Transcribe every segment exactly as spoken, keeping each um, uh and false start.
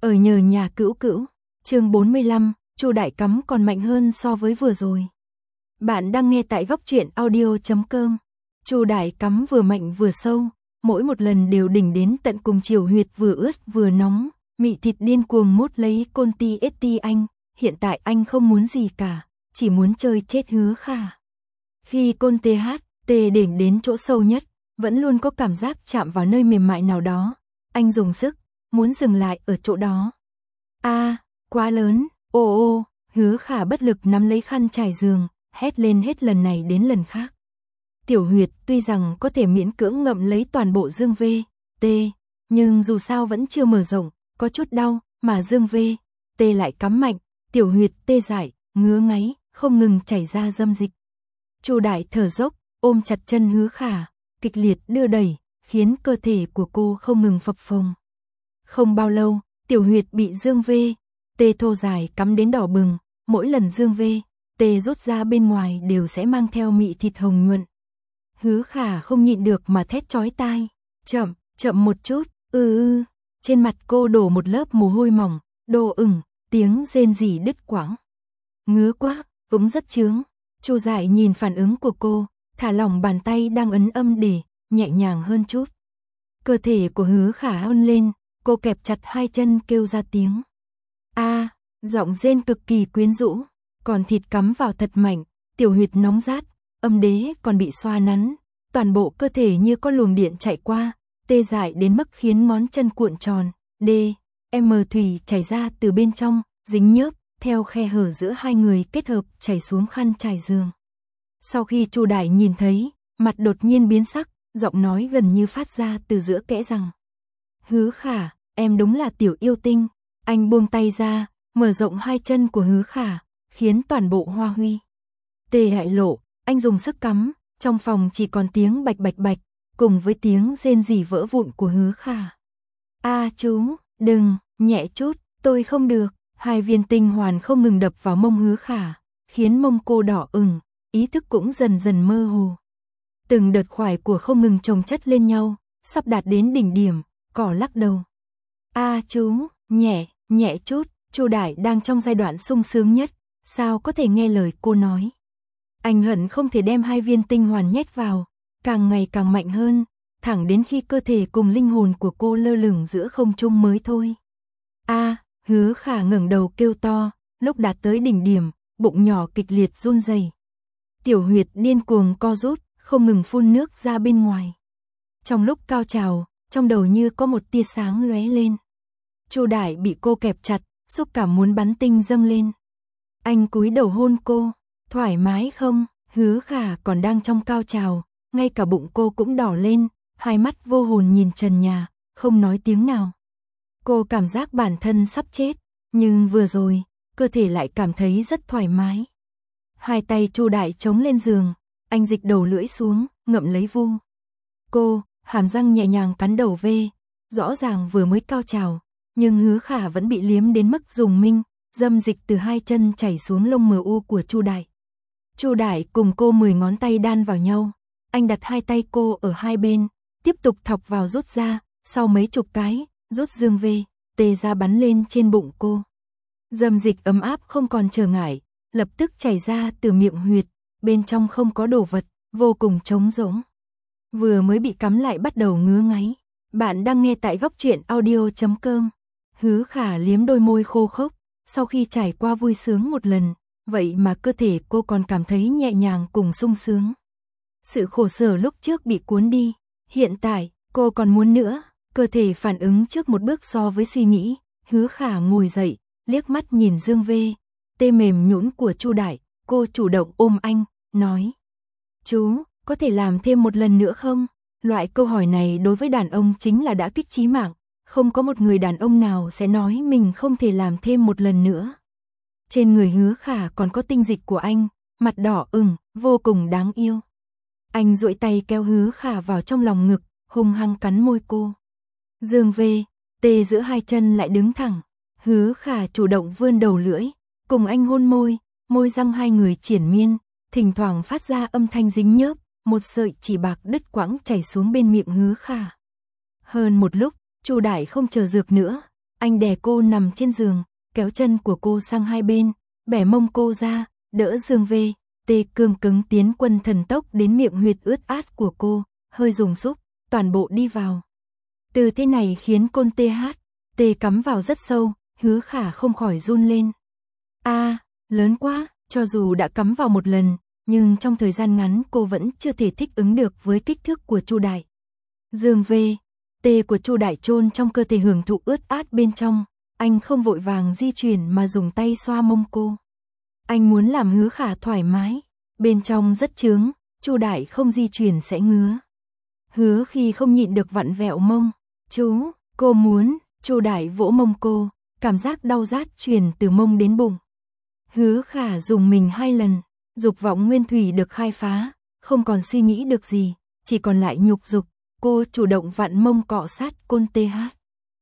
Ở nhờ nhà cữu cữu, chương bốn mươi lăm, Chu Đại Cắm còn mạnh hơn so với vừa rồi. Bạn đang nghe tại góc truyện audio chấm com. Chu Đại Cắm vừa mạnh vừa sâu, mỗi một lần đều đỉnh đến tận cùng chiều huyệt vừa ướt vừa nóng, mị thịt điên cuồng mút lấy côn ti ết ti anh, hiện tại anh không muốn gì cả, chỉ muốn chơi chết Hứa Khả. Khi côn tê hát, tê đỉnh đến chỗ sâu nhất, vẫn luôn có cảm giác chạm vào nơi mềm mại nào đó, anh dùng sức, muốn dừng lại ở chỗ đó. A, à, quá lớn, ô ô, Hứa Khả bất lực nắm lấy khăn trải giường, hét lên hết lần này đến lần khác. Tiểu huyệt tuy rằng có thể miễn cưỡng ngậm lấy toàn bộ dương V, T, nhưng dù sao vẫn chưa mở rộng, có chút đau, mà dương V, T lại cắm mạnh, tiểu huyệt tê dại, ngứa ngáy, không ngừng chảy ra dâm dịch. Chu Đại thở dốc, ôm chặt chân Hứa Khả, kịch liệt đưa đẩy, khiến cơ thể của cô không ngừng phập phồng. Không bao lâu, tiểu huyệt bị dương V, T thô dài cắm đến đỏ bừng, mỗi lần dương V, T rút ra bên ngoài đều sẽ mang theo mị thịt hồng nhuận. Hứa Khả không nhịn được mà thét chói tai, chậm, chậm một chút, ư ư, trên mặt cô đổ một lớp mồ hôi mỏng, đồ ửng, tiếng rên rỉ đứt quãng. Ngứa quá, cũng rất chướng. Chu Dại nhìn phản ứng của cô, thả lỏng bàn tay đang ấn âm để nhẹ nhàng hơn chút. Cơ thể của Hứa Khả ôn lên, cô kẹp chặt hai chân kêu ra tiếng. A, à, giọng rên cực kỳ quyến rũ, còn thịt cắm vào thật mạnh, tiểu huyệt nóng rát, âm đế còn bị xoa nắn, toàn bộ cơ thể như có luồng điện chạy qua, tê dại đến mức khiến ngón chân cuộn tròn, D, M thủy chảy ra từ bên trong, dính nhớp, theo khe hở giữa hai người kết hợp chảy xuống khăn trải giường. Sau khi Chu Đại nhìn thấy, mặt đột nhiên biến sắc, giọng nói gần như phát ra từ giữa kẽ răng. Hứa Khả, em đúng là tiểu yêu tinh. Anh buông tay ra, mở rộng hai chân của Hứa Khả, khiến toàn bộ hoa huy. Tê hại lộ, anh dùng sức cắm, trong phòng chỉ còn tiếng bạch bạch bạch, cùng với tiếng rên rỉ vỡ vụn của Hứa Khả. A à, chú, đừng, nhẹ chút, tôi không được. Hai viên tinh hoàn không ngừng đập vào mông Hứa Khả, khiến mông cô đỏ ửng, ý thức cũng dần dần mơ hồ. Từng đợt khoải của không ngừng chồng chất lên nhau, sắp đạt đến đỉnh điểm, cỏ lắc đầu. A à, chú, nhẹ, nhẹ chút, Chu Đại đang trong giai đoạn sung sướng nhất, sao có thể nghe lời cô nói. Anh hận không thể đem hai viên tinh hoàn nhét vào, càng ngày càng mạnh hơn, thẳng đến khi cơ thể cùng linh hồn của cô lơ lửng giữa không trung mới thôi. A, à, Hứa Khả ngẩng đầu kêu to, lúc đạt tới đỉnh điểm, bụng nhỏ kịch liệt run rẩy. Tiểu huyệt điên cuồng co rút, không ngừng phun nước ra bên ngoài. Trong lúc cao trào, trong đầu như có một tia sáng lóe lên. Chu Đại bị cô kẹp chặt, xúc cảm muốn bắn tinh dâng lên. Anh cúi đầu hôn cô, thoải mái không? Hứa Khả còn đang trong cao trào, ngay cả bụng cô cũng đỏ lên, hai mắt vô hồn nhìn trần nhà, không nói tiếng nào. Cô cảm giác bản thân sắp chết, nhưng vừa rồi, cơ thể lại cảm thấy rất thoải mái. Hai tay Chu Đại chống lên giường, anh dịch đầu lưỡi xuống, ngậm lấy vu. Cô, hàm răng nhẹ nhàng cắn đầu V, rõ ràng vừa mới cao trào, nhưng Hứa Khả vẫn bị liếm đến mức dùng minh, dâm dịch từ hai chân chảy xuống lông mờ u của Chu Đại. Chu Đại cùng cô mười ngón tay đan vào nhau, anh đặt hai tay cô ở hai bên, tiếp tục thọc vào rút ra, sau mấy chục cái, rút dương V, T ra bắn lên trên bụng cô. Dâm dịch ấm áp không còn trở ngại, lập tức chảy ra từ miệng huyệt, bên trong không có đồ vật, vô cùng trống rỗng. Vừa mới bị cắm lại bắt đầu ngứa ngáy. Bạn đang nghe tại góc truyện audio chấm com. Hứa Khả liếm đôi môi khô khốc, sau khi trải qua vui sướng một lần, vậy mà cơ thể cô còn cảm thấy nhẹ nhàng cùng sung sướng. Sự khổ sở lúc trước bị cuốn đi, hiện tại, cô còn muốn nữa. Cơ thể phản ứng trước một bước so với suy nghĩ, Hứa Khả ngồi dậy, liếc mắt nhìn dương V, tê mềm nhũn của Chu Đại, cô chủ động ôm anh, nói. Chú, có thể làm thêm một lần nữa không? Loại câu hỏi này đối với đàn ông chính là đã kích chí mạng, không có một người đàn ông nào sẽ nói mình không thể làm thêm một lần nữa. Trên người Hứa Khả còn có tinh dịch của anh, mặt đỏ ửng, vô cùng đáng yêu. Anh duỗi tay kéo Hứa Khả vào trong lòng ngực, hung hăng cắn môi cô. Dương V, T giữa hai chân lại đứng thẳng, Hứa Khả chủ động vươn đầu lưỡi, cùng anh hôn môi, môi răng hai người triển miên, thỉnh thoảng phát ra âm thanh dính nhớp, một sợi chỉ bạc đứt quãng chảy xuống bên miệng Hứa Khả. Hơn một lúc, Chu Đại không chờ dược nữa, Anh đè cô nằm trên giường, kéo chân của cô sang hai bên, bẻ mông cô ra, đỡ Dương V. Tê cương cứng tiến quân thần tốc đến miệng huyệt ướt át của cô, hơi dùng sức, toàn bộ đi vào. Từ thế này khiến côn tê hát, tê cắm vào rất sâu, Hứa Khả không khỏi run lên. A, à, lớn quá, cho dù đã cắm vào một lần, nhưng trong thời gian ngắn cô vẫn chưa thể thích ứng được với kích thước của Chu Đại. Dương V. Tê của Chu Đại chôn trong cơ thể hưởng thụ ướt át bên trong, anh không vội vàng di chuyển mà dùng tay xoa mông cô. Anh muốn làm Hứa Khả thoải mái, bên trong rất chướng, Chu Đại không di chuyển sẽ ngứa. Hứa khi không nhịn được vặn vẹo mông, chú, cô muốn, Chu Đại vỗ mông cô, cảm giác đau rát truyền từ mông đến bụng. Hứa Khả dùng mình hai lần, dục vọng nguyên thủy được khai phá, không còn suy nghĩ được gì, chỉ còn lại nhục dục, cô chủ động vặn mông cọ sát côn tê hát.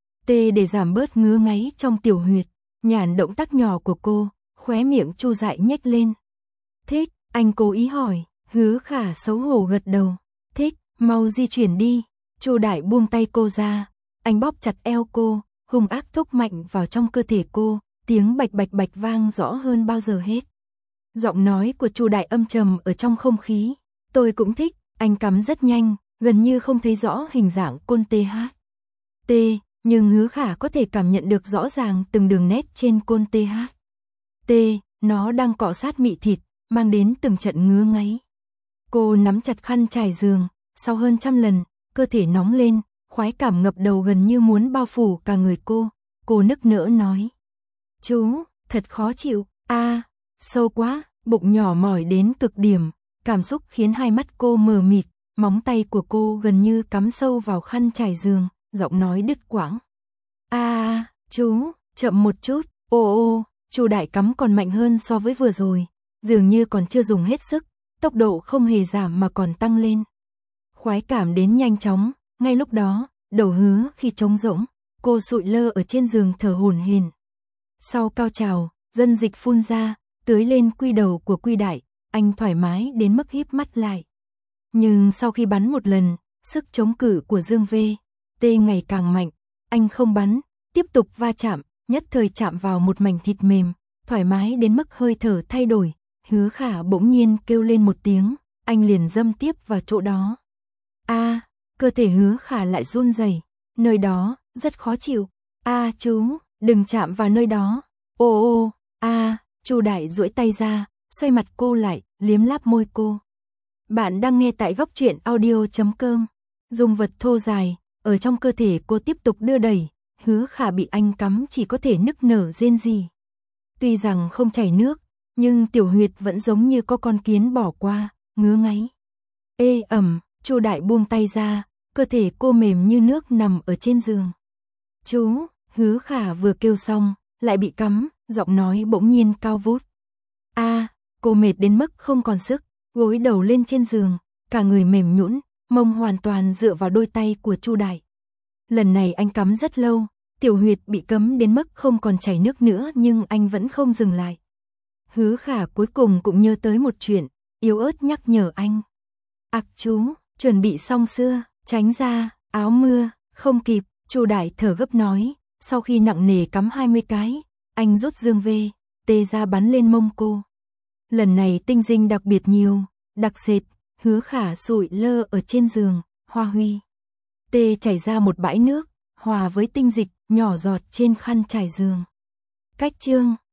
Tê để giảm bớt ngứa ngáy trong tiểu huyệt, nhàn động tác nhỏ của cô, khóe miệng Chu Dại nhếch lên. Thích, anh cố ý hỏi, Hứa Khả xấu hổ gật đầu. Thích, mau di chuyển đi. Chu Đại buông tay cô ra, anh bóp chặt eo cô, hung ác thúc mạnh vào trong cơ thể cô, tiếng bạch bạch bạch vang rõ hơn bao giờ hết. Giọng nói của Chu Đại âm trầm ở trong không khí. Tôi cũng thích, anh cắm rất nhanh, gần như không thấy rõ hình dạng côn tê hát. T, nhưng Hứa Khả có thể cảm nhận được rõ ràng từng đường nét trên côn tê hát. T, nó đang cọ sát mị thịt, mang đến từng trận ngứa ngáy. Cô nắm chặt khăn trải giường, sau hơn trăm lần, cơ thể nóng lên, khoái cảm ngập đầu gần như muốn bao phủ cả người cô. Cô nức nở nói. Chú, thật khó chịu, a à, sâu quá, bụng nhỏ mỏi đến cực điểm, cảm xúc khiến hai mắt cô mờ mịt, móng tay của cô gần như cắm sâu vào khăn trải giường, giọng nói đứt quãng. A à, chú, chậm một chút, ô ô, Chu Đại cắm còn mạnh hơn so với vừa rồi, dường như còn chưa dùng hết sức, tốc độ không hề giảm mà còn tăng lên. Khoái cảm đến nhanh chóng, ngay lúc đó, đầu Hứa khi trống rỗng, cô sụi lơ ở trên giường thở hổn hển. Sau cao trào, dân dịch phun ra, tưới lên quy đầu của Quy Đại, anh thoải mái đến mức híp mắt lại. Nhưng sau khi bắn một lần, sức chống cự của Dương V. Tê ngày càng mạnh, anh không bắn, tiếp tục va chạm, nhất thời chạm vào một mảnh thịt mềm, thoải mái đến mức hơi thở thay đổi. Hứa Khả bỗng nhiên kêu lên một tiếng, anh liền dâm tiếp vào chỗ đó. A, à, cơ thể Hứa Khả lại run rẩy, nơi đó rất khó chịu. A à, chú, đừng chạm vào nơi đó. Ô ô, a, à, Chu Đại duỗi tay ra, xoay mặt cô lại, liếm láp môi cô. Bạn đang nghe tại góc truyện audio chấm com. Dùng vật thô dài, ở trong cơ thể cô tiếp tục đưa đẩy, Hứa Khả bị anh cắm chỉ có thể nức nở rên rỉ. Tuy rằng không chảy nước, nhưng tiểu huyệt vẫn giống như có con kiến bỏ qua, ngứa ngáy. Ê ẩm, Chu Đại buông tay ra, cơ thể cô mềm như nước nằm ở trên giường. Chú, Hứa Khả vừa kêu xong, lại bị cắm, giọng nói bỗng nhiên cao vút. A, à, cô mệt đến mức không còn sức, gối đầu lên trên giường, cả người mềm nhũn, mông hoàn toàn dựa vào đôi tay của Chu Đại. Lần này anh cắm rất lâu, tiểu huyệt bị cấm đến mức không còn chảy nước nữa nhưng anh vẫn không dừng lại. Hứa Khả cuối cùng cũng nhớ tới một chuyện, yếu ớt nhắc nhở anh. Ặc chú, chuẩn bị xong xưa, tránh ra, áo mưa, không kịp, Chu Đại thở gấp nói, sau khi nặng nề cắm hai mươi cái, anh rút Dương V. Tê ra bắn lên mông cô. Lần này tinh dinh đặc biệt nhiều, đặc sệt, Hứa Khả sụi lơ ở trên giường, hoa huy. Tê chảy ra một bãi nước, hòa với tinh dịch, nhỏ giọt trên khăn trải giường. Cách chương